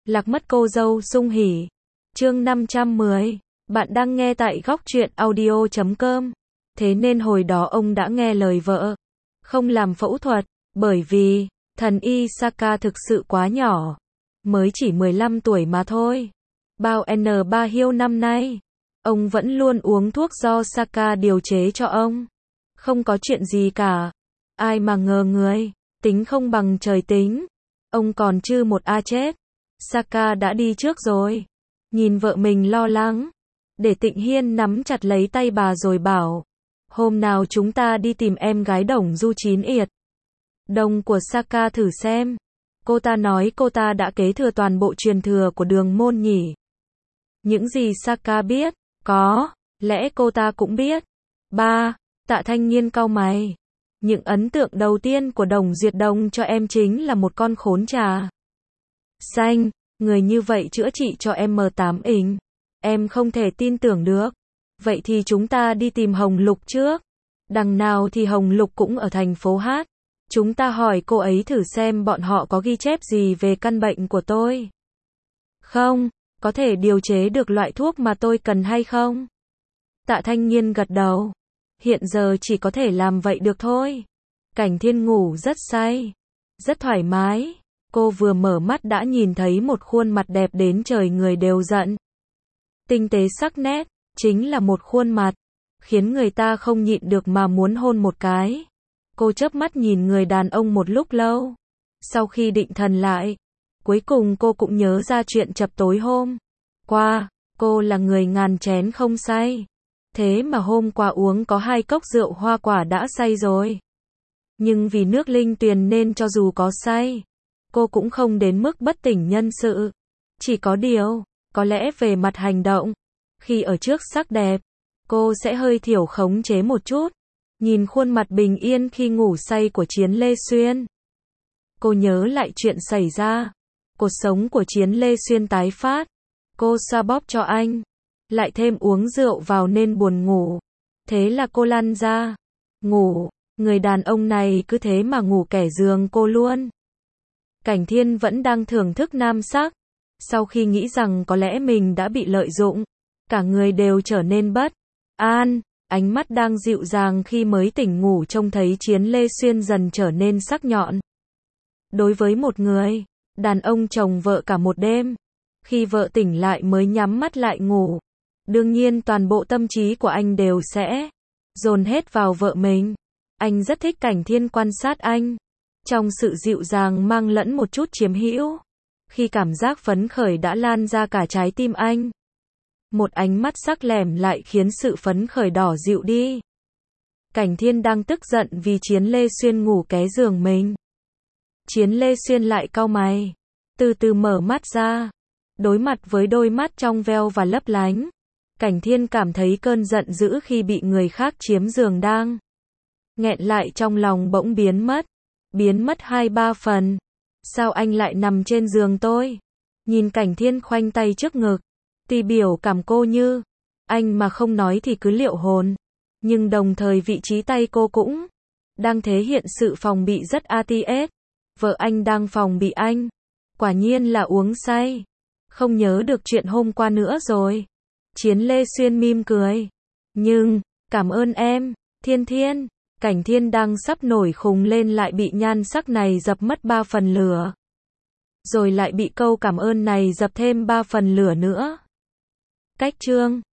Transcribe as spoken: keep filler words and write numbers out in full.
Lạc mất cô dâu sung hỉ. Chương năm trăm mười. Bạn đang nghe tại góc truyện audio chấm com. Thế nên hồi đó ông đã nghe lời vợ, không làm phẫu thuật, bởi vì thần y Saka thực sự quá nhỏ, mới chỉ mười lăm tuổi mà thôi. Bao N ba hiêu năm nay, ông vẫn luôn uống thuốc do Saka điều chế cho ông. Không có chuyện gì cả. Ai mà ngờ người, tính không bằng trời tính. Ông còn chưa một a chết. Saka đã đi trước rồi. Nhìn vợ mình lo lắng, để Tịnh Hiên nắm chặt lấy tay bà rồi bảo, hôm nào chúng ta đi tìm em gái Đồng Du Chín Yệt. Đồng của Saka thử xem. Cô ta nói cô ta đã kế thừa toàn bộ truyền thừa của Đường Môn nhỉ. Những gì Saka biết, có lẽ cô ta cũng biết. Ba, Tạ Thanh Nhiên cau mày. Những ấn tượng đầu tiên của Đồng Duyệt Đông cho em chính là một con khốn trà xanh. Người như vậy chữa trị cho em M tám inh. Em không thể tin tưởng được. Vậy thì chúng ta đi tìm Hồng Lục trước. Đằng nào thì Hồng Lục cũng ở thành phố Hát. Chúng ta hỏi cô ấy thử xem bọn họ có ghi chép gì về căn bệnh của tôi. Không, có thể điều chế được loại thuốc mà tôi cần hay không? Tạ Thanh Nhiên gật đầu. Hiện giờ chỉ có thể làm vậy được thôi. Cảnh Thiên ngủ rất say, rất thoải mái. Cô vừa mở mắt đã nhìn thấy một khuôn mặt đẹp đến trời người đều giận. Tinh tế sắc nét, chính là một khuôn mặt, khiến người ta không nhịn được mà muốn hôn một cái. Cô chớp mắt nhìn người đàn ông một lúc lâu. Sau khi định thần lại, cuối cùng cô cũng nhớ ra chuyện chập tối hôm qua. Cô là người ngàn chén không say. Thế mà hôm qua uống có hai cốc rượu hoa quả đã say rồi. Nhưng vì nước linh tuyền nên cho dù có say, cô cũng không đến mức bất tỉnh nhân sự. Chỉ có điều, có lẽ về mặt hành động, khi ở trước sắc đẹp, cô sẽ hơi thiểu khống chế một chút. Nhìn khuôn mặt bình yên khi ngủ say của Chiến Lê Xuyên, cô nhớ lại chuyện xảy ra. Cuộc sống của Chiến Lê Xuyên tái phát. Cô xoa bóp cho anh, lại thêm uống rượu vào nên buồn ngủ. Thế là cô lăn ra, ngủ. Người đàn ông này cứ thế mà ngủ kẻ giường cô luôn. Cảnh Thiên vẫn đang thưởng thức nam sắc. Sau khi nghĩ rằng có lẽ mình đã bị lợi dụng, cả người đều trở nên bất an. Ánh mắt đang dịu dàng khi mới tỉnh ngủ trông thấy Chiến Lê Xuyên dần trở nên sắc nhọn. Đối với một người đàn ông chồng vợ cả một đêm, khi vợ tỉnh lại mới nhắm mắt lại ngủ, đương nhiên toàn bộ tâm trí của anh đều sẽ dồn hết vào vợ mình. Anh rất thích Cảnh Thiên quan sát anh, trong sự dịu dàng mang lẫn một chút chiếm hữu. Khi cảm giác phấn khởi đã lan ra cả trái tim anh, một ánh mắt sắc lẻm lại khiến sự phấn khởi đỏ dịu đi. Cảnh Thiên đang tức giận vì Chiến Lê Xuyên ngủ ké giường mình. Chiến Lê Xuyên lại cau mày, từ từ mở mắt ra. Đối mặt với đôi mắt trong veo và lấp lánh, Cảnh Thiên cảm thấy cơn giận dữ khi bị người khác chiếm giường đang nghẹn lại trong lòng bỗng biến mất. Biến mất hai ba phần. Sao anh lại nằm trên giường tôi? Nhìn Cảnh Thiên khoanh tay trước ngực, thì biểu cảm cô như anh mà không nói thì cứ liệu hồn. Nhưng đồng thời vị trí tay cô cũng đang thể hiện sự phòng bị rất a tê ét. Vợ anh đang phòng bị anh. Quả nhiên là uống say. Không nhớ được chuyện hôm qua nữa rồi. Chiến Lê Xuyên mỉm cười. Nhưng, cảm ơn em, Thiên Thiên. Cảnh Thiên đang sắp nổi khùng lên lại bị nhan sắc này dập mất ba phần lửa. Rồi lại bị câu cảm ơn này dập thêm ba phần lửa nữa. Cách chương